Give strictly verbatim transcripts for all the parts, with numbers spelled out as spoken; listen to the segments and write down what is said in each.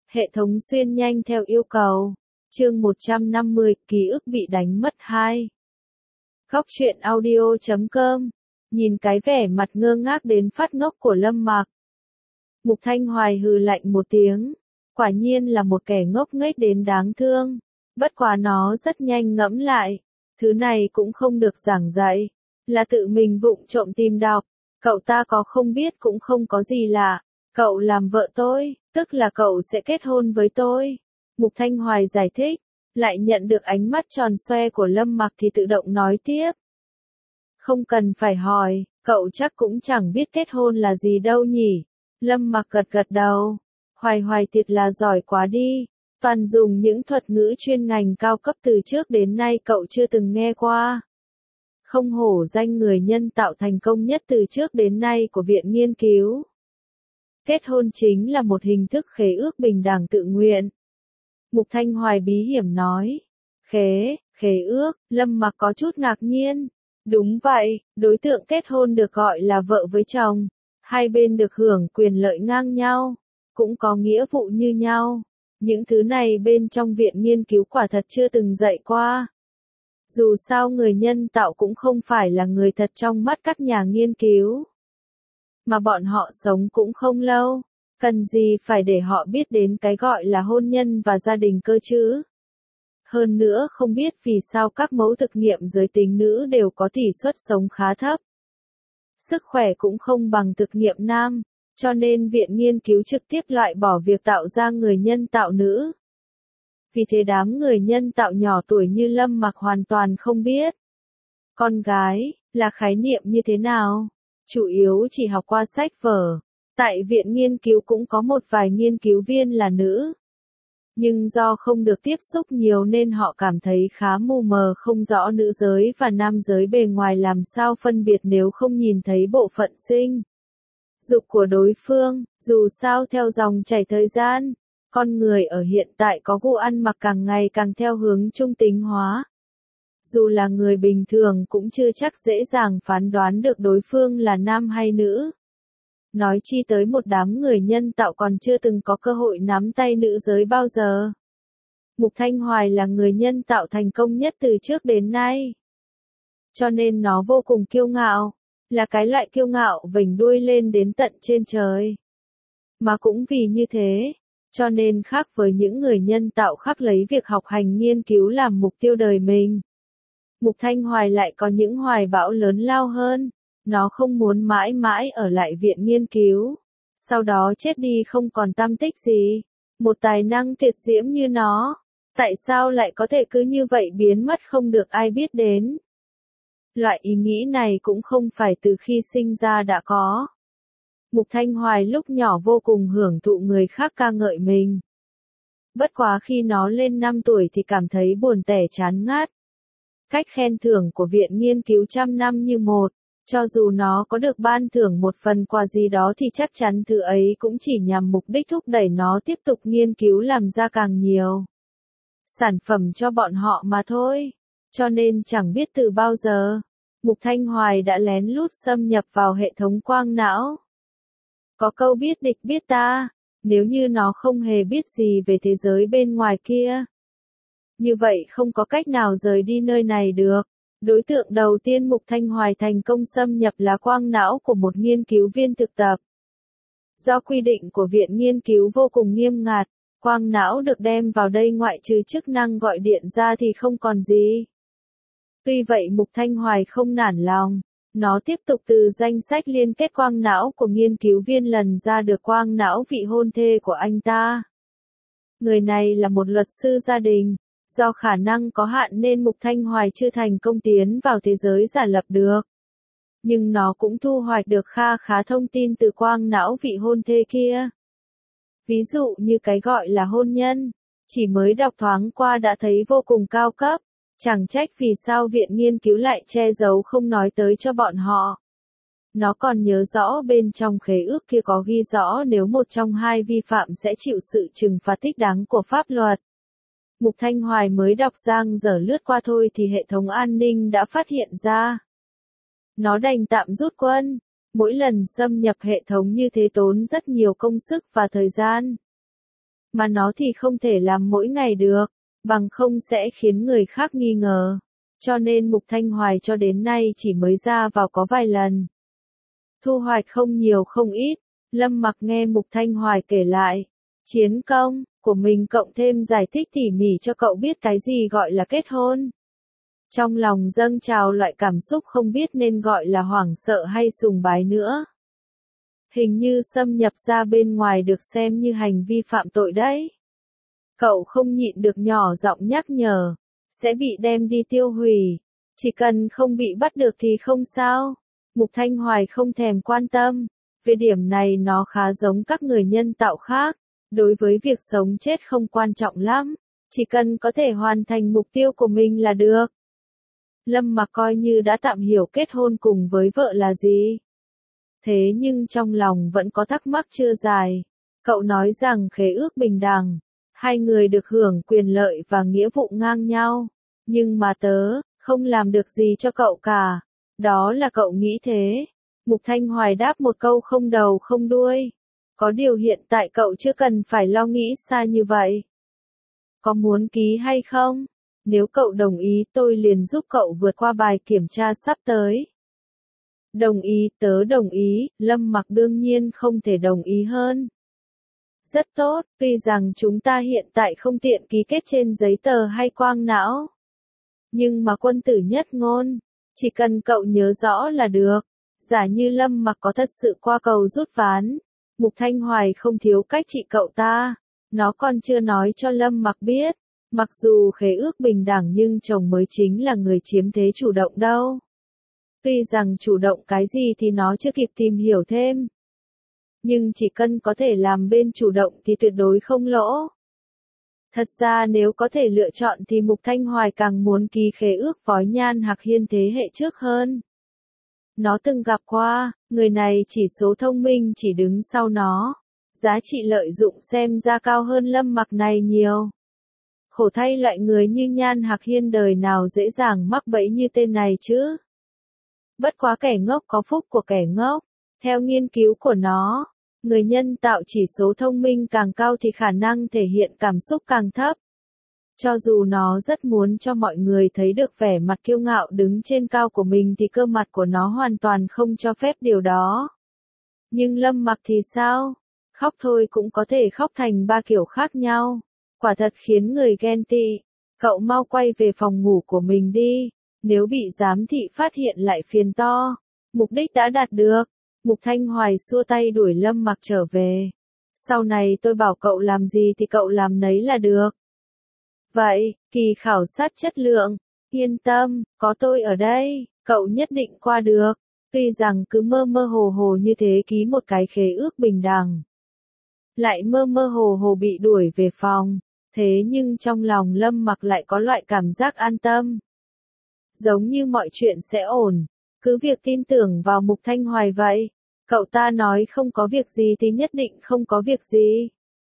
Hệ thống xuyên nhanh theo yêu cầu. Chương một trăm năm mươi, ký ức bị đánh mất hai. Góc truyện audio chấm com. Nhìn cái vẻ mặt ngơ ngác đến phát ngốc của Lâm Mặc. Mục Thanh Hoài hừ lạnh một tiếng. Quả nhiên là một kẻ ngốc nghếch đến đáng thương. Bất quá nó rất nhanh ngẫm lại. Thứ này cũng không được giảng dạy. Là tự mình vụng trộm tìm đọc. Cậu ta có không biết cũng không có gì lạ. Cậu làm vợ tôi, tức là cậu sẽ kết hôn với tôi. Mục Thanh Hoài giải thích. Lại nhận được ánh mắt tròn xoe của Lâm Mặc thì tự động nói tiếp. Không cần phải hỏi, cậu chắc cũng chẳng biết kết hôn là gì đâu nhỉ. Lâm Mặc gật gật đầu. Hoài Hoài thiệt là giỏi quá đi. Toàn dùng những thuật ngữ chuyên ngành cao cấp từ trước đến nay cậu chưa từng nghe qua. Không hổ danh người nhân tạo thành công nhất từ trước đến nay của Viện Nghiên cứu. Kết hôn chính là một hình thức khế ước bình đẳng tự nguyện. Mục Thanh Hoài bí hiểm nói. Khế, khế ước, Lâm Mặc có chút ngạc nhiên. Đúng vậy, đối tượng kết hôn được gọi là vợ với chồng. Hai bên được hưởng quyền lợi ngang nhau, cũng có nghĩa vụ như nhau. Những thứ này bên trong viện nghiên cứu quả thật chưa từng dạy qua. Dù sao người nhân tạo cũng không phải là người thật trong mắt các nhà nghiên cứu. Mà bọn họ sống cũng không lâu. Cần gì phải để họ biết đến cái gọi là hôn nhân và gia đình cơ chứ? Hơn nữa không biết vì sao các mẫu thực nghiệm giới tính nữ đều có tỷ suất sống khá thấp. Sức khỏe cũng không bằng thực nghiệm nam, cho nên viện nghiên cứu trực tiếp loại bỏ việc tạo ra người nhân tạo nữ. Vì thế đám người nhân tạo nhỏ tuổi như Lâm Mặc hoàn toàn không biết. Con gái, là khái niệm như thế nào? Chủ yếu chỉ học qua sách vở. Tại viện nghiên cứu cũng có một vài nghiên cứu viên là nữ. Nhưng do không được tiếp xúc nhiều nên họ cảm thấy khá mù mờ không rõ nữ giới và nam giới bề ngoài làm sao phân biệt nếu không nhìn thấy bộ phận sinh dục của đối phương. Dù sao theo dòng chảy thời gian, con người ở hiện tại có gu ăn mặc càng ngày càng theo hướng trung tính hóa. Dù là người bình thường cũng chưa chắc dễ dàng phán đoán được đối phương là nam hay nữ. Nói chi tới một đám người nhân tạo còn chưa từng có cơ hội nắm tay nữ giới bao giờ. Mục Thanh Hoài là người nhân tạo thành công nhất từ trước đến nay. Cho nên nó vô cùng kiêu ngạo, là cái loại kiêu ngạo vểnh đuôi lên đến tận trên trời. Mà cũng vì như thế, cho nên khác với những người nhân tạo khác lấy việc học hành nghiên cứu làm mục tiêu đời mình. Mục Thanh Hoài lại có những hoài bão lớn lao hơn. Nó không muốn mãi mãi ở lại viện nghiên cứu. Sau đó chết đi không còn tăm tích gì. Một tài năng tuyệt diễm như nó. Tại sao lại có thể cứ như vậy biến mất không được ai biết đến? Loại ý nghĩ này cũng không phải từ khi sinh ra đã có. Mục Thanh Hoài lúc nhỏ vô cùng hưởng thụ người khác ca ngợi mình. Bất quá khi nó lên năm tuổi thì cảm thấy buồn tẻ chán ngắt. Cách khen thưởng của viện nghiên cứu trăm năm như một. Cho dù nó có được ban thưởng một phần quà gì đó thì chắc chắn thứ ấy cũng chỉ nhằm mục đích thúc đẩy nó tiếp tục nghiên cứu làm ra càng nhiều sản phẩm cho bọn họ mà thôi. Cho nên chẳng biết từ bao giờ, Mục Thanh Hoài đã lén lút xâm nhập vào hệ thống quang não. Có câu biết địch biết ta, nếu như nó không hề biết gì về thế giới bên ngoài kia. Như vậy không có cách nào rời đi nơi này được. Đối tượng đầu tiên Mục Thanh Hoài thành công xâm nhập là quang não của một nghiên cứu viên thực tập. Do quy định của viện nghiên cứu vô cùng nghiêm ngặt, quang não được đem vào đây ngoại trừ chức năng gọi điện ra thì không còn gì. Tuy vậy Mục Thanh Hoài không nản lòng, nó tiếp tục từ danh sách liên kết quang não của nghiên cứu viên lần ra được quang não vị hôn thê của anh ta. Người này là một luật sư gia đình. Do khả năng có hạn nên Mục Thanh Hoài chưa thành công tiến vào thế giới giả lập được. Nhưng nó cũng thu hoạch được kha khá thông tin từ quang não vị hôn thê kia. Ví dụ như cái gọi là hôn nhân, chỉ mới đọc thoáng qua đã thấy vô cùng cao cấp. Chẳng trách vì sao viện nghiên cứu lại che giấu không nói tới cho bọn họ. Nó còn nhớ rõ bên trong khế ước kia có ghi rõ nếu một trong hai vi phạm sẽ chịu sự trừng phạt thích đáng của pháp luật. Mục Thanh Hoài mới đọc giang dở lướt qua thôi thì hệ thống an ninh đã phát hiện ra. Nó đành tạm rút quân. Mỗi lần xâm nhập hệ thống như thế tốn rất nhiều công sức và thời gian. mà nó thì không thể làm mỗi ngày được, bằng không sẽ khiến người khác nghi ngờ. Cho nên Mục Thanh Hoài cho đến nay chỉ mới ra vào có vài lần. Thu hoạch không nhiều không ít, Lâm Mặc nghe Mục Thanh Hoài kể lại chiến công của mình cộng thêm giải thích tỉ mỉ cho cậu biết cái gì gọi là kết hôn. Trong lòng dâng trào loại cảm xúc không biết nên gọi là hoảng sợ hay sùng bái nữa. Hình như xâm nhập ra bên ngoài được xem như hành vi phạm tội đấy. Cậu không nhịn được nhỏ giọng nhắc nhở, sẽ bị đem đi tiêu hủy, chỉ cần không bị bắt được thì không sao. Mục Thanh Hoài không thèm quan tâm, về điểm này nó khá giống các người nhân tạo khác, đối với việc sống chết không quan trọng lắm, chỉ cần có thể hoàn thành mục tiêu của mình là được. Lâm Mặc coi như đã tạm hiểu kết hôn cùng với vợ là gì. Thế nhưng trong lòng vẫn có thắc mắc chưa giải. Cậu nói rằng khế ước bình đẳng, hai người được hưởng quyền lợi và nghĩa vụ ngang nhau, nhưng mà tớ không làm được gì cho cậu cả. Đó là cậu nghĩ thế. Mục Thanh Hoài đáp một câu không đầu không đuôi. Có điều hiện tại cậu chưa cần phải lo nghĩ xa như vậy. Có muốn ký hay không? Nếu cậu đồng ý tôi liền giúp cậu vượt qua bài kiểm tra sắp tới. Đồng ý, tớ đồng ý, Lâm Mặc đương nhiên không thể đồng ý hơn. Rất tốt, tuy rằng chúng ta hiện tại không tiện ký kết trên giấy tờ hay quang não. Nhưng mà quân tử nhất ngôn, chỉ cần cậu nhớ rõ là được. Giả như Lâm Mặc có thật sự qua cầu rút ván, Mục Thanh Hoài không thiếu cách trị cậu ta. Nó còn chưa nói cho Lâm Mặc biết, mặc dù khế ước bình đẳng nhưng chồng mới chính là người chiếm thế chủ động đâu. Tuy rằng chủ động cái gì thì nó chưa kịp tìm hiểu thêm. Nhưng chỉ cần có thể làm bên chủ động thì tuyệt đối không lỗ. Thật ra nếu có thể lựa chọn thì Mục Thanh Hoài càng muốn ký khế ước với Nhan Hạc Hiên thế hệ trước hơn. Nó từng gặp qua, người này chỉ số thông minh chỉ đứng sau nó. Giá trị lợi dụng xem ra cao hơn Lâm Mặc này nhiều. Khổ thay loại người như Nhan Hạc Hiên đời nào dễ dàng mắc bẫy như tên này chứ. Bất quá kẻ ngốc có phúc của kẻ ngốc. Theo nghiên cứu của nó, người nhân tạo chỉ số thông minh càng cao thì khả năng thể hiện cảm xúc càng thấp. Cho dù nó rất muốn cho mọi người thấy được vẻ mặt kiêu ngạo đứng trên cao của mình thì cơ mặt của nó hoàn toàn không cho phép điều đó. Nhưng Lâm Mặc thì sao? Khóc thôi cũng có thể khóc thành ba kiểu khác nhau. Quả thật khiến người ghen tị. Cậu mau quay về phòng ngủ của mình đi. Nếu bị giám thị phát hiện lại phiền to. Mục đích đã đạt được. Mục Thanh Hoài xua tay đuổi Lâm Mặc trở về. Sau này tôi bảo cậu làm gì thì cậu làm nấy là được. Vậy, kỳ khảo sát chất lượng. Yên tâm, có tôi ở đây, cậu nhất định qua được. Tuy rằng cứ mơ mơ hồ hồ như thế ký một cái khế ước bình đẳng. Lại mơ mơ hồ hồ bị đuổi về phòng. Thế nhưng trong lòng Lâm Mặc lại có loại cảm giác an tâm. Giống như mọi chuyện sẽ ổn. Cứ việc tin tưởng vào Mục Thanh Hoài vậy. Cậu ta nói không có việc gì thì nhất định không có việc gì.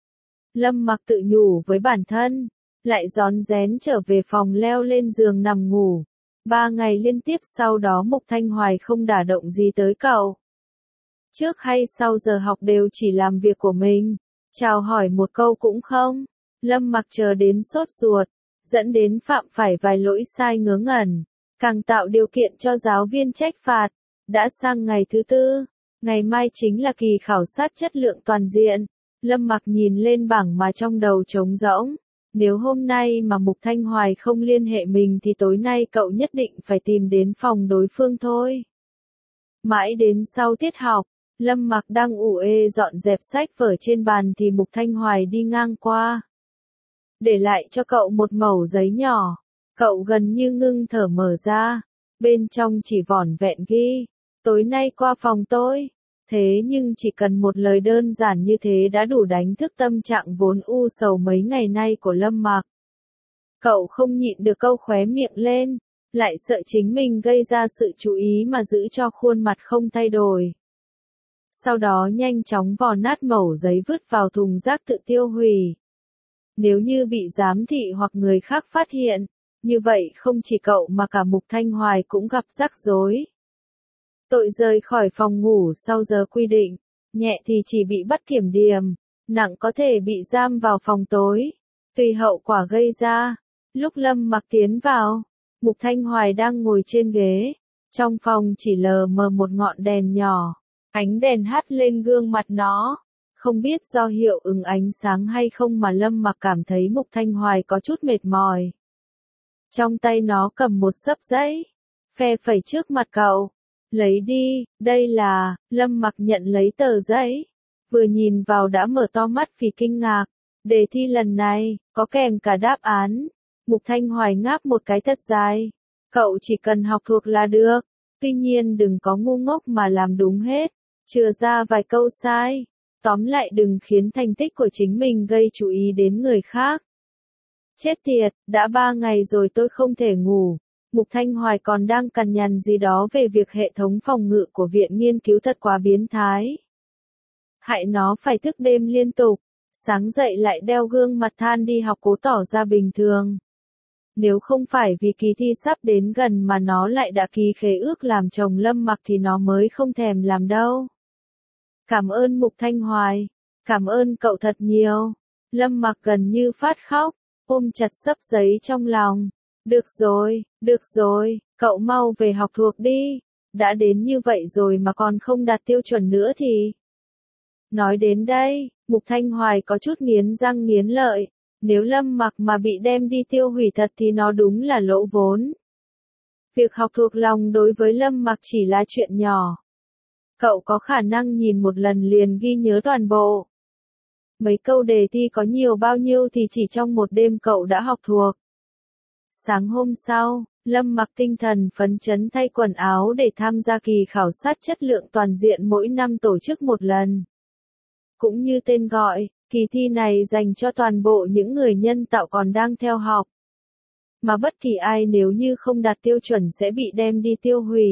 Lâm Mặc tự nhủ với bản thân. Lại rón rén trở về phòng leo lên giường nằm ngủ. Ba ngày liên tiếp sau đó Mục Thanh Hoài không đả động gì tới cậu. Trước hay sau giờ học đều chỉ làm việc của mình. Chào hỏi một câu cũng không. Lâm Mặc chờ đến sốt ruột. Dẫn đến phạm phải vài lỗi sai ngớ ngẩn. Càng tạo điều kiện cho giáo viên trách phạt. Đã sang ngày thứ tư. Ngày mai chính là kỳ khảo sát chất lượng toàn diện. Lâm Mặc nhìn lên bảng mà trong đầu trống rỗng. Nếu hôm nay mà Mục Thanh Hoài không liên hệ mình thì tối nay cậu nhất định phải tìm đến phòng đối phương thôi. Mãi đến sau tiết học, Lâm Mặc đang ủ ê dọn dẹp sách vở trên bàn thì Mục Thanh Hoài đi ngang qua. Để lại cho cậu một mẩu giấy nhỏ. Cậu gần như ngưng thở mở ra. Bên trong chỉ vỏn vẹn ghi. Tối nay qua phòng tôi. Thế nhưng chỉ cần một lời đơn giản như thế đã đủ đánh thức tâm trạng vốn u sầu mấy ngày nay của Lâm Mặc. Cậu không nhịn được câu khóe miệng lên, lại sợ chính mình gây ra sự chú ý mà giữ cho khuôn mặt không thay đổi. Sau đó nhanh chóng vò nát mẩu giấy vứt vào thùng rác tự tiêu hủy. Nếu như bị giám thị hoặc người khác phát hiện, như vậy không chỉ cậu mà cả Mục Thanh Hoài cũng gặp rắc rối. Tội rời khỏi phòng ngủ sau giờ quy định, nhẹ thì chỉ bị bắt kiểm điểm, nặng có thể bị giam vào phòng tối, tùy hậu quả gây ra. Lúc Lâm Mặc tiến vào, Mục Thanh Hoài đang ngồi trên ghế, trong phòng chỉ lờ mờ một ngọn đèn nhỏ, ánh đèn hắt lên gương mặt nó. Không biết do hiệu ứng ánh sáng hay không mà Lâm Mặc cảm thấy Mục Thanh Hoài có chút mệt mỏi. Trong tay nó cầm một xấp giấy, phe phẩy trước mặt cậu. Lấy đi, đây là, Lâm Mặc nhận lấy tờ giấy. Vừa nhìn vào đã mở to mắt vì kinh ngạc. Đề thi lần này, có kèm cả đáp án. Mục Thanh Hoài ngáp một cái thật dài. Cậu chỉ cần học thuộc là được. Tuy nhiên đừng có ngu ngốc mà làm đúng hết. Chừa ra vài câu sai. Tóm lại đừng khiến thành tích của chính mình gây chú ý đến người khác. Chết tiệt, đã ba ngày rồi tôi không thể ngủ. Mục Thanh Hoài còn đang cằn nhằn gì đó về việc hệ thống phòng ngự của viện nghiên cứu thật quá biến thái. Hại nó phải thức đêm liên tục, sáng dậy lại đeo gương mặt than đi học cố tỏ ra bình thường. Nếu không phải vì kỳ thi sắp đến gần mà nó lại đã ký khế ước làm chồng Lâm Mặc thì nó mới không thèm làm đâu. Cảm ơn Mục Thanh Hoài, cảm ơn cậu thật nhiều. Lâm Mặc gần như phát khóc, ôm chặt xấp giấy trong lòng. Được rồi, được rồi, cậu mau về học thuộc đi. Đã đến như vậy rồi mà còn không đạt tiêu chuẩn nữa thì... Nói đến đây, Mục Thanh Hoài có chút nghiến răng nghiến lợi. Nếu Lâm Mặc mà bị đem đi tiêu hủy thật thì nó đúng là lỗ vốn. Việc học thuộc lòng đối với Lâm Mặc chỉ là chuyện nhỏ. Cậu có khả năng nhìn một lần liền ghi nhớ toàn bộ. Mấy câu đề thi có nhiều bao nhiêu thì chỉ trong một đêm cậu đã học thuộc. Sáng hôm sau, Lâm Mặc tinh thần phấn chấn thay quần áo để tham gia kỳ khảo sát chất lượng toàn diện mỗi năm tổ chức một lần. Cũng như tên gọi, kỳ thi này dành cho toàn bộ những người nhân tạo còn đang theo học. Mà bất kỳ ai nếu như không đạt tiêu chuẩn sẽ bị đem đi tiêu hủy.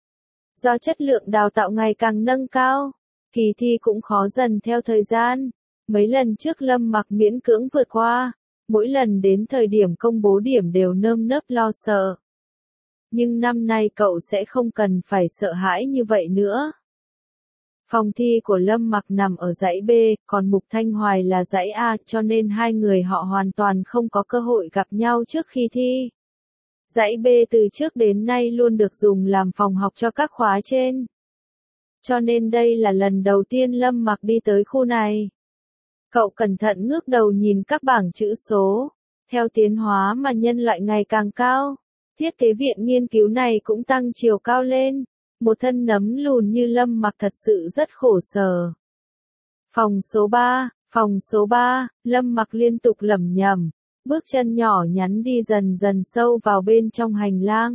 Do chất lượng đào tạo ngày càng nâng cao, kỳ thi cũng khó dần theo thời gian. Mấy lần trước Lâm Mặc miễn cưỡng vượt qua, mỗi lần đến thời điểm công bố điểm đều nơm nớp lo sợ. Nhưng năm nay cậu sẽ không cần phải sợ hãi như vậy nữa. Phòng thi của Lâm Mặc nằm ở dãy B, còn Mục Thanh Hoài là dãy A, cho nên hai người họ hoàn toàn không có cơ hội gặp nhau trước khi thi. Dãy B từ trước đến nay luôn được dùng làm phòng học cho các khóa trên. Cho nên đây là lần đầu tiên Lâm Mặc đi tới khu này. Cậu cẩn thận ngước đầu nhìn các bảng chữ số. Theo tiến hóa mà nhân loại ngày càng cao, thiết kế viện nghiên cứu này cũng tăng chiều cao lên. Một thân nấm lùn như Lâm Mặc thật sự rất khổ sở. Phòng số ba, phòng số ba, Lâm Mặc liên tục lẩm nhẩm, bước chân nhỏ nhắn đi dần dần sâu vào bên trong hành lang.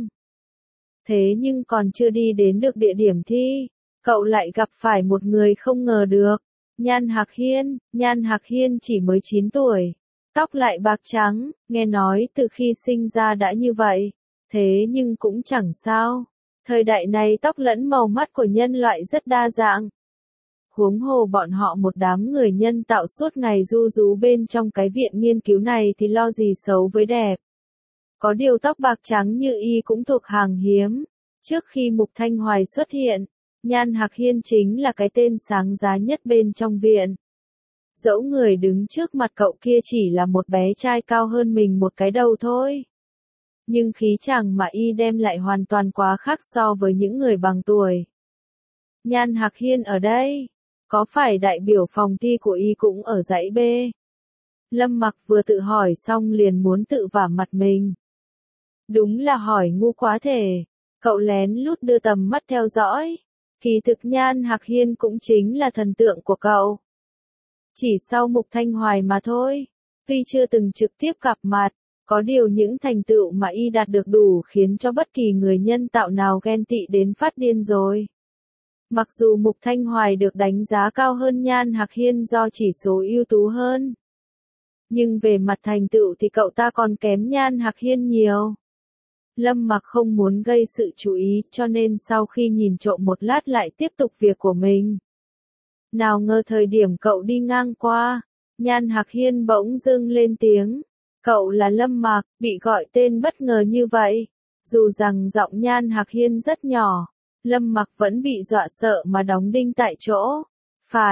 Thế nhưng còn chưa đi đến được địa điểm thi, cậu lại gặp phải một người không ngờ được. Nhan Hạc Hiên, Nhan Hạc Hiên chỉ mới chín tuổi, tóc lại bạc trắng, nghe nói từ khi sinh ra đã như vậy, thế nhưng cũng chẳng sao. Thời đại này tóc lẫn màu mắt của nhân loại rất đa dạng. Huống hồ bọn họ một đám người nhân tạo suốt ngày du rú bên trong cái viện nghiên cứu này thì lo gì xấu với đẹp. Có điều tóc bạc trắng như y cũng thuộc hàng hiếm. Trước khi Mục Thanh Hoài xuất hiện, Nhan Hạc Hiên chính là cái tên sáng giá nhất bên trong viện. Dẫu người đứng trước mặt cậu kia chỉ là một bé trai cao hơn mình một cái đầu thôi. Nhưng khí chàng mà y đem lại hoàn toàn quá khác so với những người bằng tuổi. Nhan Hạc Hiên ở đây, có phải đại biểu phòng thi của y cũng ở dãy B? Lâm Mặc vừa tự hỏi xong liền muốn tự vả mặt mình. Đúng là hỏi ngu quá thể. Cậu lén lút đưa tầm mắt theo dõi. Kỳ thực Nhan Hạc Hiên cũng chính là thần tượng của cậu. Chỉ sau Mục Thanh Hoài mà thôi. Tuy chưa từng trực tiếp gặp mặt, có điều những thành tựu mà y đạt được đủ khiến cho bất kỳ người nhân tạo nào ghen tị đến phát điên rồi. Mặc dù Mục Thanh Hoài được đánh giá cao hơn Nhan Hạc Hiên do chỉ số ưu tú hơn. Nhưng về mặt thành tựu thì cậu ta còn kém Nhan Hạc Hiên nhiều. Lâm Mặc không muốn gây sự chú ý cho nên sau khi nhìn trộm một lát lại tiếp tục việc của mình. Nào ngờ thời điểm cậu đi ngang qua, Nhan Hạc Hiên bỗng dưng lên tiếng. Cậu là Lâm Mặc, bị gọi tên bất ngờ như vậy. Dù rằng giọng Nhan Hạc Hiên rất nhỏ, Lâm Mặc vẫn bị dọa sợ mà đóng đinh tại chỗ. Phải,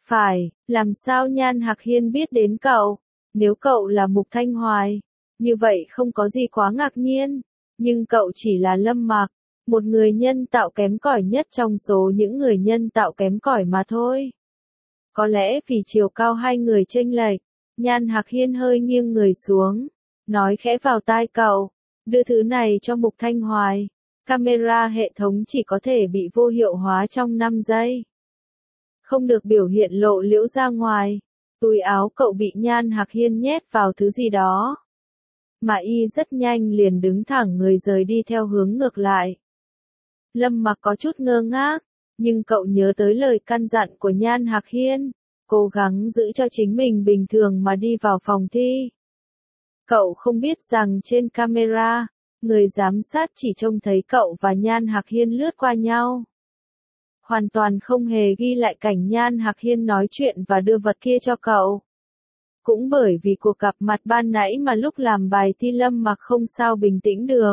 Phải, làm sao Nhan Hạc Hiên biết đến cậu? Nếu cậu là Mục Thanh Hoài, như vậy không có gì quá ngạc nhiên. Nhưng cậu chỉ là Lâm Mặc, một người nhân tạo kém cỏi nhất trong số những người nhân tạo kém cỏi mà thôi. Có lẽ vì chiều cao hai người chênh lệch, Nhan Hạc Hiên hơi nghiêng người xuống, nói khẽ vào tai cậu, đưa thứ này cho Mục Thanh Hoài. Camera hệ thống chỉ có thể bị vô hiệu hóa trong năm giây. Không được biểu hiện lộ liễu ra ngoài. Túi áo cậu bị Nhan Hạc Hiên nhét vào thứ gì đó. Mà y rất nhanh liền đứng thẳng người rời đi theo hướng ngược lại. Lâm Mặc có chút ngơ ngác, nhưng cậu nhớ tới lời căn dặn của Nhan Hạc Hiên, cố gắng giữ cho chính mình bình thường mà đi vào phòng thi. Cậu không biết rằng trên camera, người giám sát chỉ trông thấy cậu và Nhan Hạc Hiên lướt qua nhau. Hoàn toàn không hề ghi lại cảnh Nhan Hạc Hiên nói chuyện và đưa vật kia cho cậu. Cũng bởi vì cuộc gặp mặt ban nãy mà lúc làm bài thi Lâm Mặc không sao bình tĩnh được.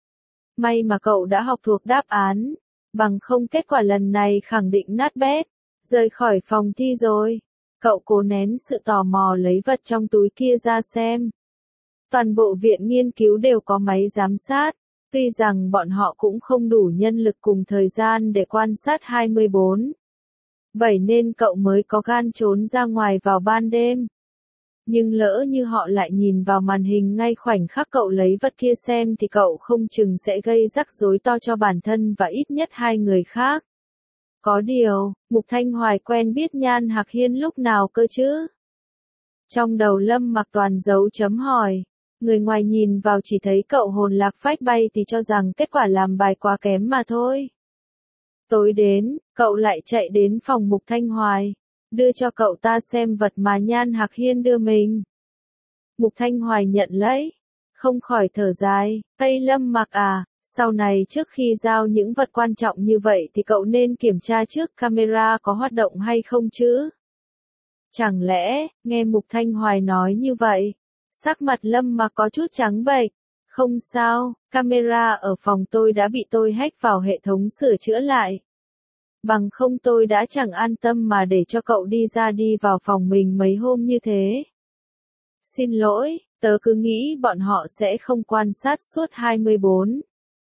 May mà cậu đã học thuộc đáp án, bằng không kết quả lần này khẳng định nát bét. Rời khỏi phòng thi rồi, cậu cố nén sự tò mò lấy vật trong túi kia ra xem. Toàn bộ viện nghiên cứu đều có máy giám sát, tuy rằng bọn họ cũng không đủ nhân lực cùng thời gian để quan sát hai mươi bốn bảy nên cậu mới có gan trốn ra ngoài vào ban đêm. Nhưng lỡ như họ lại nhìn vào màn hình ngay khoảnh khắc cậu lấy vật kia xem thì cậu không chừng sẽ gây rắc rối to cho bản thân và ít nhất hai người khác. Có điều, Mục Thanh Hoài quen biết Nhan Hạc Hiên lúc nào cơ chứ? Trong đầu Lâm Mặc toàn dấu chấm hỏi. Người ngoài nhìn vào chỉ thấy cậu hồn lạc phách bay thì cho rằng kết quả làm bài quá kém mà thôi. Tối đến, cậu lại chạy đến phòng Mục Thanh Hoài, đưa cho cậu ta xem vật mà Nhan Hạc Hiên đưa mình. Mục Thanh Hoài nhận lấy, không khỏi thở dài, Tây Lâm Mặc à, sau này trước khi giao những vật quan trọng như vậy thì cậu nên kiểm tra trước camera có hoạt động hay không chứ? Chẳng lẽ, nghe Mục Thanh Hoài nói như vậy, sắc mặt Lâm Mặc có chút trắng bệch. Không sao, camera ở phòng tôi đã bị tôi hack vào hệ thống sửa chữa lại. Bằng không tôi đã chẳng an tâm mà để cho cậu đi ra đi vào phòng mình mấy hôm như thế. Xin lỗi, tớ cứ nghĩ bọn họ sẽ không quan sát suốt hai mươi bốn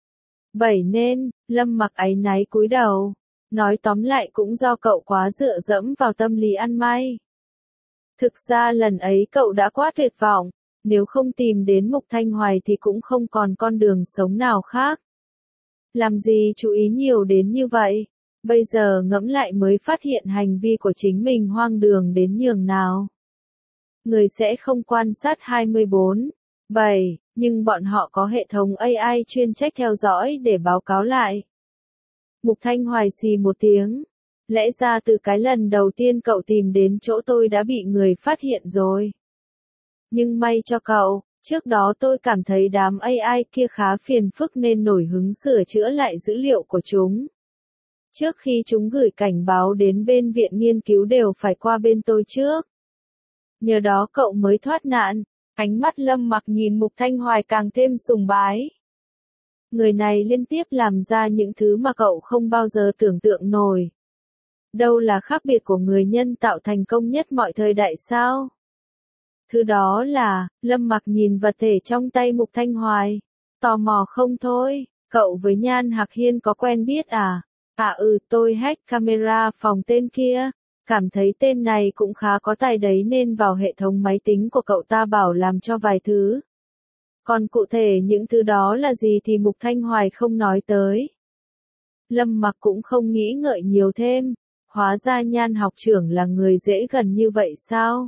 bảy nên, Lâm Mặc áy náy cúi đầu. Nói tóm lại cũng do cậu quá dựa dẫm vào tâm lý ăn may. Thực ra lần ấy cậu đã quá tuyệt vọng, nếu không tìm đến Mục Thanh Hoài thì cũng không còn con đường sống nào khác. Làm gì chú ý nhiều đến như vậy? Bây giờ ngẫm lại mới phát hiện hành vi của chính mình hoang đường đến nhường nào. Người sẽ không quan sát hai mươi bốn bảy, nhưng bọn họ có hệ thống a i chuyên trách theo dõi để báo cáo lại. Mục Thanh Hoài xì một tiếng. Lẽ ra từ cái lần đầu tiên cậu tìm đến chỗ tôi đã bị người phát hiện rồi. Nhưng may cho cậu, trước đó tôi cảm thấy đám a i kia khá phiền phức nên nổi hứng sửa chữa lại dữ liệu của chúng. Trước khi chúng gửi cảnh báo đến bên viện nghiên cứu đều phải qua bên tôi trước. Nhờ đó cậu mới thoát nạn. Ánh mắt Lâm Mặc nhìn Mục Thanh Hoài càng thêm sùng bái. Người này liên tiếp làm ra những thứ mà cậu không bao giờ tưởng tượng nổi. Đâu là khác biệt của người nhân tạo thành công nhất mọi thời đại sao? Thứ đó là, Lâm Mặc nhìn vật thể trong tay Mục Thanh Hoài. Tò mò không thôi, cậu với Nhan Hạc Hiên có quen biết à? À ừ, tôi hack camera phòng tên kia. Cảm thấy tên này cũng khá có tài đấy nên vào hệ thống máy tính của cậu ta bảo làm cho vài thứ. Còn cụ thể những thứ đó là gì thì Mục Thanh Hoài không nói tới. Lâm Mặc cũng không nghĩ ngợi nhiều thêm. Hóa ra Nhan học trưởng là người dễ gần như vậy sao?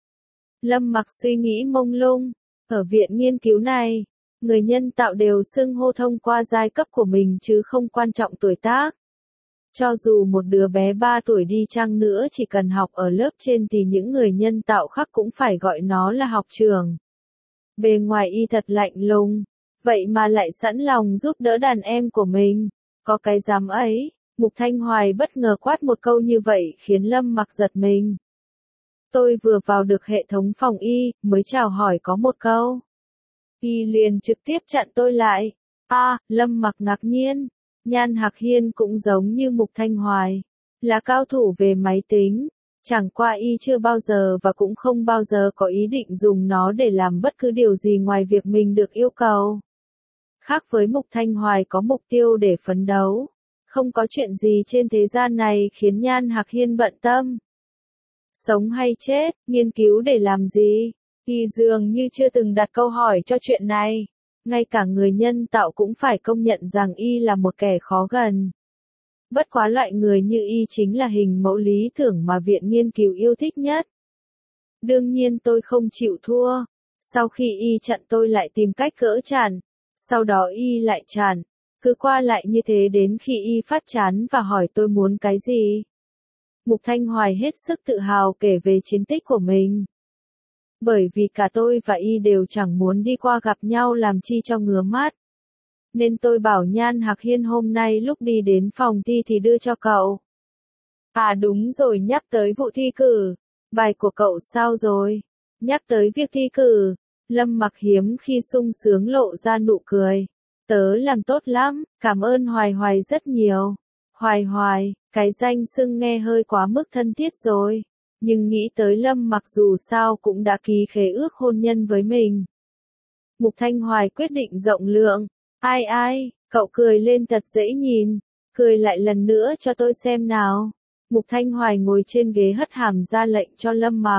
Lâm Mặc suy nghĩ mông lung. Ở viện nghiên cứu này, người nhân tạo đều xưng hô thông qua giai cấp của mình chứ không quan trọng tuổi tác. Cho dù một đứa bé ba tuổi đi chăng nữa chỉ cần học ở lớp trên thì những người nhân tạo khác cũng phải gọi nó là học trưởng. Bề ngoài y thật lạnh lùng, vậy mà lại sẵn lòng giúp đỡ đàn em của mình. Có cái dám ấy, Mục Thanh Hoài bất ngờ quát một câu như vậy khiến Lâm Mặc giật mình. Tôi vừa vào được hệ thống phòng y, mới chào hỏi có một câu. Y liền trực tiếp chặn tôi lại. À, Lâm Mặc ngạc nhiên. Nhan Hạc Hiên cũng giống như Mục Thanh Hoài, là cao thủ về máy tính, Chẳng qua y chưa bao giờ và cũng không bao giờ có ý định dùng nó để làm bất cứ điều gì ngoài việc mình được yêu cầu. Khác với Mục Thanh Hoài có mục tiêu để phấn đấu, không có chuyện gì trên thế gian này khiến Nhan Hạc Hiên bận tâm. Sống hay chết, nghiên cứu để làm gì? Y dường như chưa từng đặt câu hỏi cho chuyện này. Ngay cả người nhân tạo cũng phải công nhận rằng Y là một kẻ khó gần. Bất quá loại người như Y chính là hình mẫu lý tưởng mà viện nghiên cứu yêu thích nhất. Đương nhiên tôi không chịu thua. Sau khi Y chặn tôi lại tìm cách gỡ chặn. Sau đó Y lại chặn. Cứ qua lại như thế đến khi Y phát chán và hỏi tôi muốn cái gì. Mục Thanh Hoài hết sức tự hào kể về chiến tích của mình. Bởi vì cả tôi và Y đều chẳng muốn đi qua gặp nhau làm chi cho ngứa mắt. Nên tôi bảo Nhan Hạc Hiên hôm nay lúc đi đến phòng thi thì đưa cho cậu. À đúng rồi, nhắc tới vụ thi cử. Bài của cậu sao rồi? Nhắc tới việc thi cử. Lâm Mặc hiếm khi sung sướng lộ ra nụ cười. Tớ làm tốt lắm, cảm ơn Hoài Hoài rất nhiều. Hoài Hoài, cái danh xưng nghe hơi quá mức thân thiết rồi. Nhưng nghĩ tới Lâm Mặc dù sao cũng đã ký khế ước hôn nhân với mình. Mục Thanh Hoài quyết định rộng lượng. Ai ai, cậu cười lên thật dễ nhìn. Cười lại lần nữa cho tôi xem nào. Mục Thanh Hoài ngồi trên ghế hất hàm ra lệnh cho Lâm Mặc.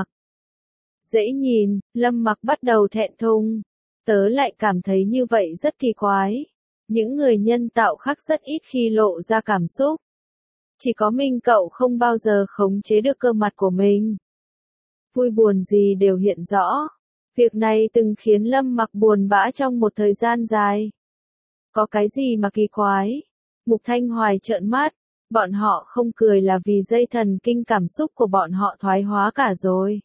Dễ nhìn, Lâm Mặc bắt đầu thẹn thùng. Tớ lại cảm thấy như vậy rất kỳ quái. Những người nhân tạo khác rất ít khi lộ ra cảm xúc. Chỉ có mình cậu không bao giờ khống chế được cơ mặt của mình. Vui buồn gì đều hiện rõ. Việc này từng khiến Lâm Mặc buồn bã trong một thời gian dài. Có cái gì mà kỳ quái? Mục Thanh Hoài trợn mắt. Bọn họ không cười là vì dây thần kinh cảm xúc của bọn họ thoái hóa cả rồi.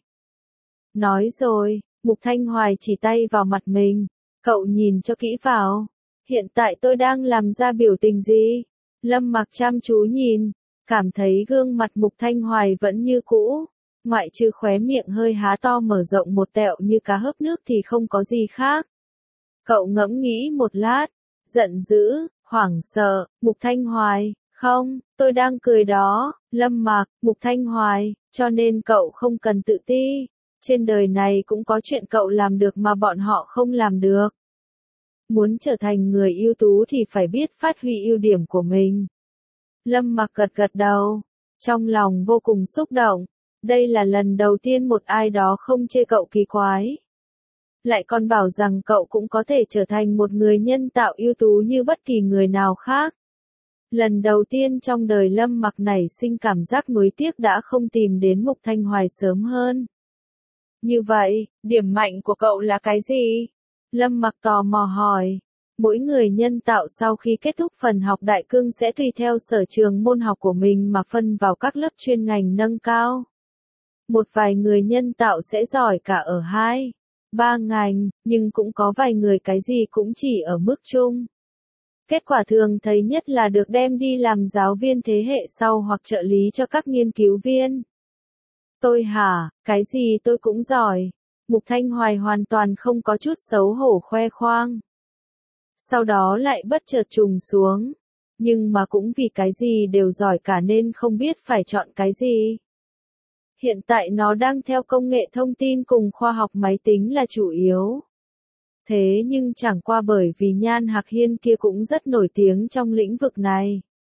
Nói rồi, Mục Thanh Hoài chỉ tay vào mặt mình. Cậu nhìn cho kỹ vào. Hiện tại tôi đang làm ra biểu tình gì? Lâm Mặc chăm chú nhìn. Cảm thấy gương mặt Mục Thanh Hoài vẫn như cũ. Ngoại trừ khóe miệng hơi há to mở rộng một tẹo như cá hớp nước thì không có gì khác. Cậu ngẫm nghĩ một lát. Giận dữ, hoảng sợ, Mục Thanh Hoài. Không, tôi đang cười đó. Lâm Mặc, Mục Thanh Hoài. Cho nên cậu không cần tự ti. Trên đời này cũng có chuyện cậu làm được mà bọn họ không làm được. Muốn trở thành người ưu tú thì phải biết phát huy ưu điểm của mình. Lâm Mặc gật gật đầu. Trong lòng vô cùng xúc động. Đây là lần đầu tiên một ai đó không chê cậu kỳ quái. Lại còn bảo rằng cậu cũng có thể trở thành một người nhân tạo ưu tú như bất kỳ người nào khác. Lần đầu tiên trong đời Lâm Mặc nảy sinh cảm giác nuối tiếc đã không tìm đến Mục Thanh Hoài sớm hơn. Như vậy, điểm mạnh của cậu là cái gì? Lâm Mặc tò mò hỏi. Mỗi người nhân tạo sau khi kết thúc phần học đại cương sẽ tùy theo sở trường môn học của mình mà phân vào các lớp chuyên ngành nâng cao. Một vài người nhân tạo sẽ giỏi cả ở hai, ba ngành, nhưng cũng có vài người cái gì cũng chỉ ở mức trung. Kết quả thường thấy nhất là được đem đi làm giáo viên thế hệ sau hoặc trợ lý cho các nghiên cứu viên. Tôi hả, cái gì tôi cũng giỏi. Mục Thanh Hoài hoàn toàn không có chút xấu hổ khoe khoang. Sau đó lại bất chợt trùng xuống. Nhưng mà cũng vì cái gì đều giỏi cả nên không biết phải chọn cái gì. Hiện tại nó đang theo công nghệ thông tin cùng khoa học máy tính là chủ yếu. Thế nhưng chẳng qua bởi vì Nhan Hạc Hiên kia cũng rất nổi tiếng trong lĩnh vực này.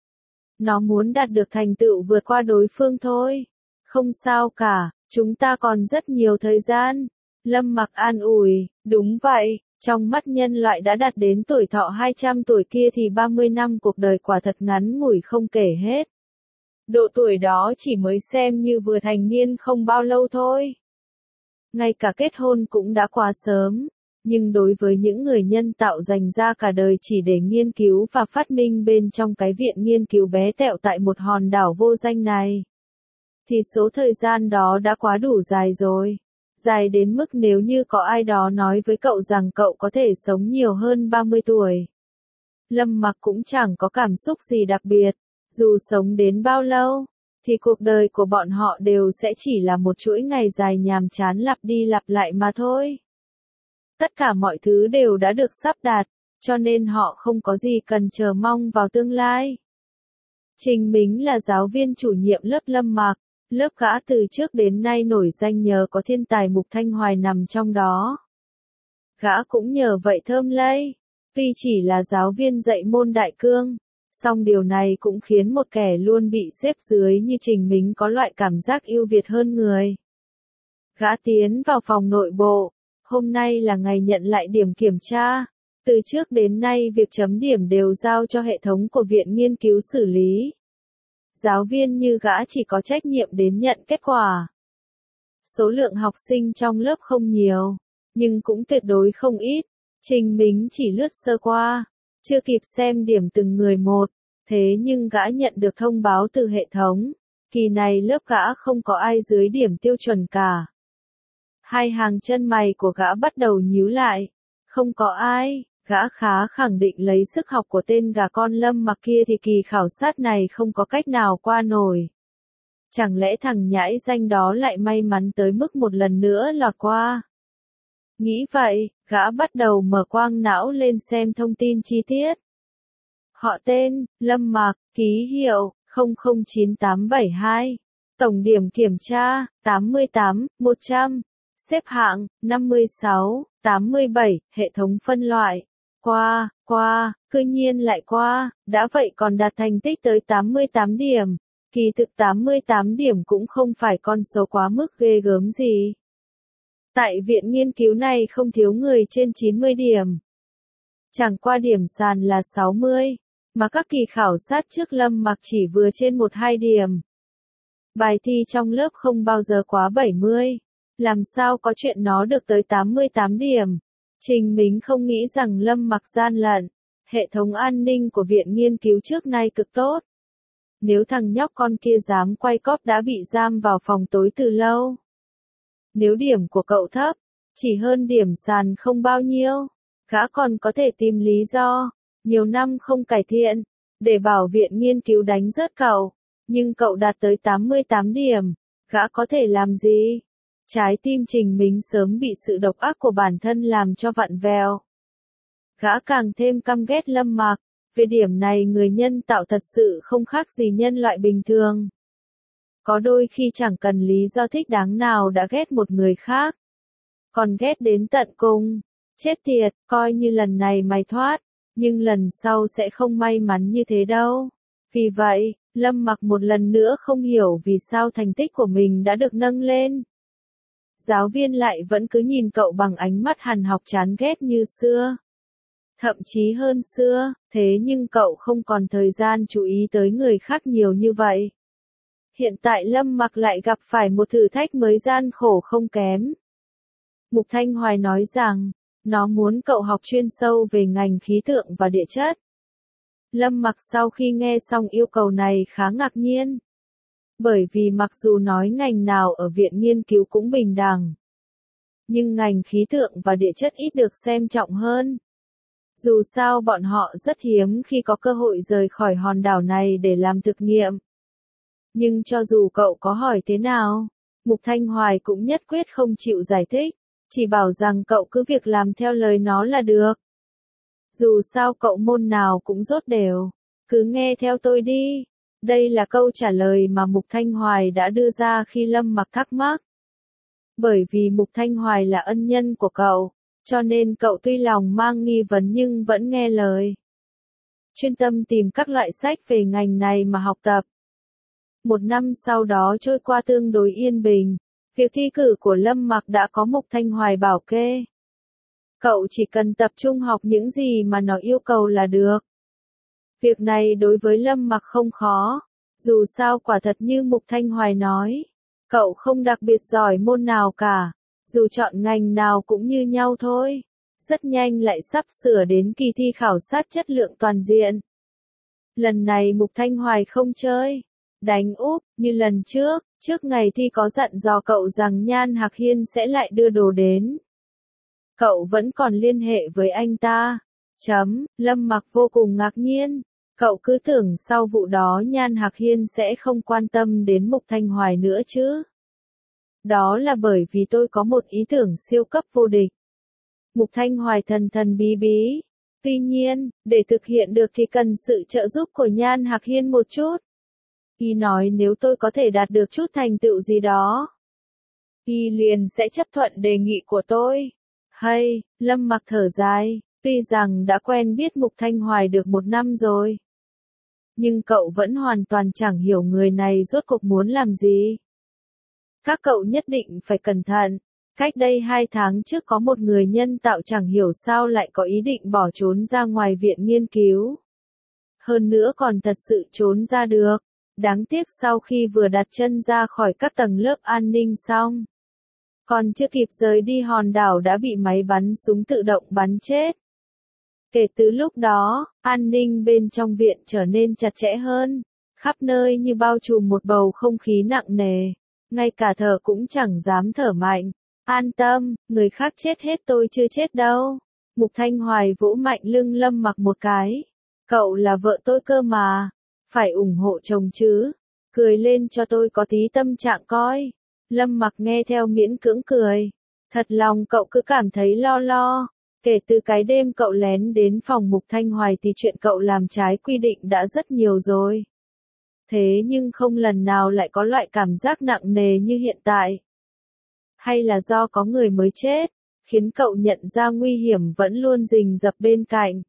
Nó muốn đạt được thành tựu vượt qua đối phương thôi. Không sao cả, chúng ta còn rất nhiều thời gian. Lâm Mặc an ủi, đúng vậy, trong mắt nhân loại đã đạt đến tuổi thọ hai trăm tuổi kia thì ba mươi năm cuộc đời quả thật ngắn ngủi không kể hết. Độ tuổi đó chỉ mới xem như vừa thành niên không bao lâu thôi. Ngay cả kết hôn cũng đã quá sớm. Nhưng đối với những người nhân tạo dành ra cả đời chỉ để nghiên cứu và phát minh bên trong cái viện nghiên cứu bé tẹo tại một hòn đảo vô danh này, thì số thời gian đó đã quá đủ dài rồi. Dài đến mức nếu như có ai đó nói với cậu rằng cậu có thể sống nhiều hơn ba mươi tuổi. Lâm Mặc cũng chẳng có cảm xúc gì đặc biệt. Dù sống đến bao lâu, thì cuộc đời của bọn họ đều sẽ chỉ là một chuỗi ngày dài nhàm chán lặp đi lặp lại mà thôi. Tất cả mọi thứ đều đã được sắp đặt, cho nên họ không có gì cần chờ mong vào tương lai. Trình Mính là giáo viên chủ nhiệm lớp Lâm Mặc. Lớp gã từ trước đến nay nổi danh nhờ có thiên tài Mục Thanh Hoài nằm trong đó. Gã cũng nhờ vậy thơm lây, tuy chỉ là giáo viên dạy môn đại cương, song điều này cũng khiến một kẻ luôn bị xếp dưới như Trình Mính có loại cảm giác ưu việt hơn người. Gã tiến vào phòng nội bộ, hôm nay là ngày nhận lại điểm kiểm tra. Từ trước đến nay việc chấm điểm đều giao cho hệ thống của viện nghiên cứu xử lý. Giáo viên như gã chỉ có trách nhiệm đến nhận kết quả. Số lượng học sinh trong lớp không nhiều, nhưng cũng tuyệt đối không ít. Trình Mính chỉ lướt sơ qua, chưa kịp xem điểm từng người một, thế nhưng gã nhận được thông báo từ hệ thống, kỳ này lớp gã không có ai dưới điểm tiêu chuẩn cả. Hai hàng chân mày của gã bắt đầu nhíu lại, không có ai, gã khá khẳng định lấy sức học của tên gà con Lâm Mặc kia thì kỳ khảo sát này không có cách nào qua nổi. Chẳng lẽ thằng nhãi danh đó lại may mắn tới mức một lần nữa lọt qua? Nghĩ vậy, gã bắt đầu mở quang não lên xem thông tin chi tiết. Họ tên, Lâm Mặc, ký hiệu, không không chín tám bảy hai. Tổng điểm kiểm tra, tám mươi tám, một trăm. Xếp hạng, năm mươi sáu, tám mươi bảy, hệ thống phân loại. Qua, qua, cư nhiên lại qua, đã vậy còn đạt thành tích tới tám mươi tám điểm. Kỳ thực tám mươi tám điểm cũng không phải con số quá mức ghê gớm gì. Tại viện nghiên cứu này không thiếu người trên chín mươi điểm. Chẳng qua điểm sàn là sáu mươi, mà các kỳ khảo sát trước Lâm Mặc chỉ vừa trên một hai điểm. Bài thi trong lớp không bao giờ quá bảy mươi, làm sao có chuyện nó được tới tám mươi tám điểm. Trình Mính không nghĩ rằng Lâm Mặc gian lận, hệ thống an ninh của viện nghiên cứu trước nay cực tốt. Nếu thằng nhóc con kia dám quay cóp đã bị giam vào phòng tối từ lâu. Nếu điểm của cậu thấp, chỉ hơn điểm sàn không bao nhiêu, gã còn có thể tìm lý do, nhiều năm không cải thiện, để bảo viện nghiên cứu đánh rớt cậu, nhưng cậu đạt tới tám mươi tám điểm, gã có thể làm gì? Trái tim Trình Mính sớm bị sự độc ác của bản thân làm cho vặn vẹo. Gã càng thêm căm ghét Lâm Mặc, về điểm này người nhân tạo thật sự không khác gì nhân loại bình thường. Có đôi khi chẳng cần lý do thích đáng nào đã ghét một người khác. Còn ghét đến tận cùng. Chết tiệt, coi như lần này mày thoát, nhưng lần sau sẽ không may mắn như thế đâu. Vì vậy, Lâm Mặc một lần nữa không hiểu vì sao thành tích của mình đã được nâng lên. Giáo viên lại vẫn cứ nhìn cậu bằng ánh mắt hằn học chán ghét như xưa. Thậm chí hơn xưa, thế nhưng cậu không còn thời gian chú ý tới người khác nhiều như vậy. Hiện tại Lâm Mặc lại gặp phải một thử thách mới gian khổ không kém. Mục Thanh Hoài nói rằng, nó muốn cậu học chuyên sâu về ngành khí tượng và địa chất. Lâm Mặc sau khi nghe xong yêu cầu này khá ngạc nhiên. Bởi vì mặc dù nói ngành nào ở viện nghiên cứu cũng bình đẳng, nhưng ngành khí tượng và địa chất ít được xem trọng hơn. Dù sao bọn họ rất hiếm khi có cơ hội rời khỏi hòn đảo này để làm thực nghiệm. Nhưng cho dù cậu có hỏi thế nào, Mục Thanh Hoài cũng nhất quyết không chịu giải thích, chỉ bảo rằng cậu cứ việc làm theo lời nó là được. Dù sao cậu môn nào cũng rốt đều, cứ nghe theo tôi đi. Đây là câu trả lời mà Mục Thanh Hoài đã đưa ra khi Lâm Mặc thắc mắc. Bởi vì Mục Thanh Hoài là ân nhân của cậu, cho nên cậu tuy lòng mang nghi vấn nhưng vẫn nghe lời. Chuyên tâm tìm các loại sách về ngành này mà học tập. Một năm sau đó trôi qua tương đối yên bình, việc thi cử của Lâm Mặc đã có Mục Thanh Hoài bảo kê. Cậu chỉ cần tập trung học những gì mà nó yêu cầu là được. Việc này đối với Lâm Mặc không khó, dù sao quả thật như Mục Thanh Hoài nói, cậu không đặc biệt giỏi môn nào cả, dù chọn ngành nào cũng như nhau thôi. Rất nhanh lại sắp sửa đến kỳ thi khảo sát chất lượng toàn diện. Lần này Mục Thanh Hoài không chơi, đánh úp, như lần trước, trước ngày thi có dặn dò cậu rằng Nhan Hạc Hiên sẽ lại đưa đồ đến. Cậu vẫn còn liên hệ với anh ta. Chấm, Lâm Mặc vô cùng ngạc nhiên. Cậu cứ tưởng sau vụ đó Nhan Hạc Hiên sẽ không quan tâm đến Mục Thanh Hoài nữa chứ. Đó là bởi vì tôi có một ý tưởng siêu cấp vô địch. Mục Thanh Hoài thần thần bí bí. Tuy nhiên, để thực hiện được thì cần sự trợ giúp của Nhan Hạc Hiên một chút. Y nói nếu tôi có thể đạt được chút thành tựu gì đó, Y liền sẽ chấp thuận đề nghị của tôi. Hay, Lâm Mặc thở dài, tuy rằng đã quen biết Mục Thanh Hoài được một năm rồi, nhưng cậu vẫn hoàn toàn chẳng hiểu người này rốt cuộc muốn làm gì. Các cậu nhất định phải cẩn thận. Cách đây hai tháng trước có một người nhân tạo chẳng hiểu sao lại có ý định bỏ trốn ra ngoài viện nghiên cứu. Hơn nữa còn thật sự trốn ra được. Đáng tiếc sau khi vừa đặt chân ra khỏi các tầng lớp an ninh xong, còn chưa kịp rời đi hòn đảo đã bị máy bắn súng tự động bắn chết. Kể từ lúc đó, an ninh bên trong viện trở nên chặt chẽ hơn, khắp nơi như bao trùm một bầu không khí nặng nề, ngay cả thở cũng chẳng dám thở mạnh. An tâm, người khác chết hết tôi chưa chết đâu. Mục Thanh Hoài vỗ mạnh lưng Lâm Mặc một cái. Cậu là vợ tôi cơ mà, phải ủng hộ chồng chứ. Cười lên cho tôi có tí tâm trạng coi. Lâm Mặc nghe theo miễn cưỡng cười. Thật lòng cậu cứ cảm thấy lo lo. Kể từ cái đêm cậu lén đến phòng Mục Thanh Hoài thì chuyện cậu làm trái quy định đã rất nhiều rồi. Thế nhưng không lần nào lại có loại cảm giác nặng nề như hiện tại. Hay là do có người mới chết, khiến cậu nhận ra nguy hiểm vẫn luôn rình rập bên cạnh.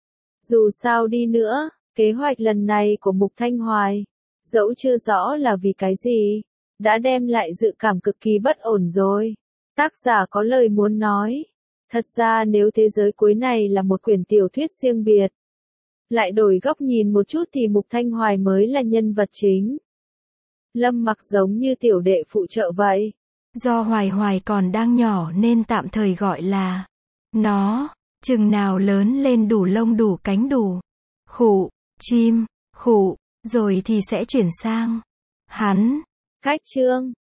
Dù sao đi nữa, kế hoạch lần này của Mục Thanh Hoài, dẫu chưa rõ là vì cái gì, đã đem lại dự cảm cực kỳ bất ổn rồi. Tác giả có lời muốn nói. Thật ra nếu thế giới cuối này là một quyển tiểu thuyết riêng biệt, lại đổi góc nhìn một chút thì Mục Thanh Hoài mới là nhân vật chính. Lâm Mặc giống như tiểu đệ phụ trợ vậy. Do Hoài Hoài còn đang nhỏ nên tạm thời gọi là nó, chừng nào lớn lên đủ lông đủ cánh đủ khụ, chim, khụ, rồi thì sẽ chuyển sang hắn. Cách chương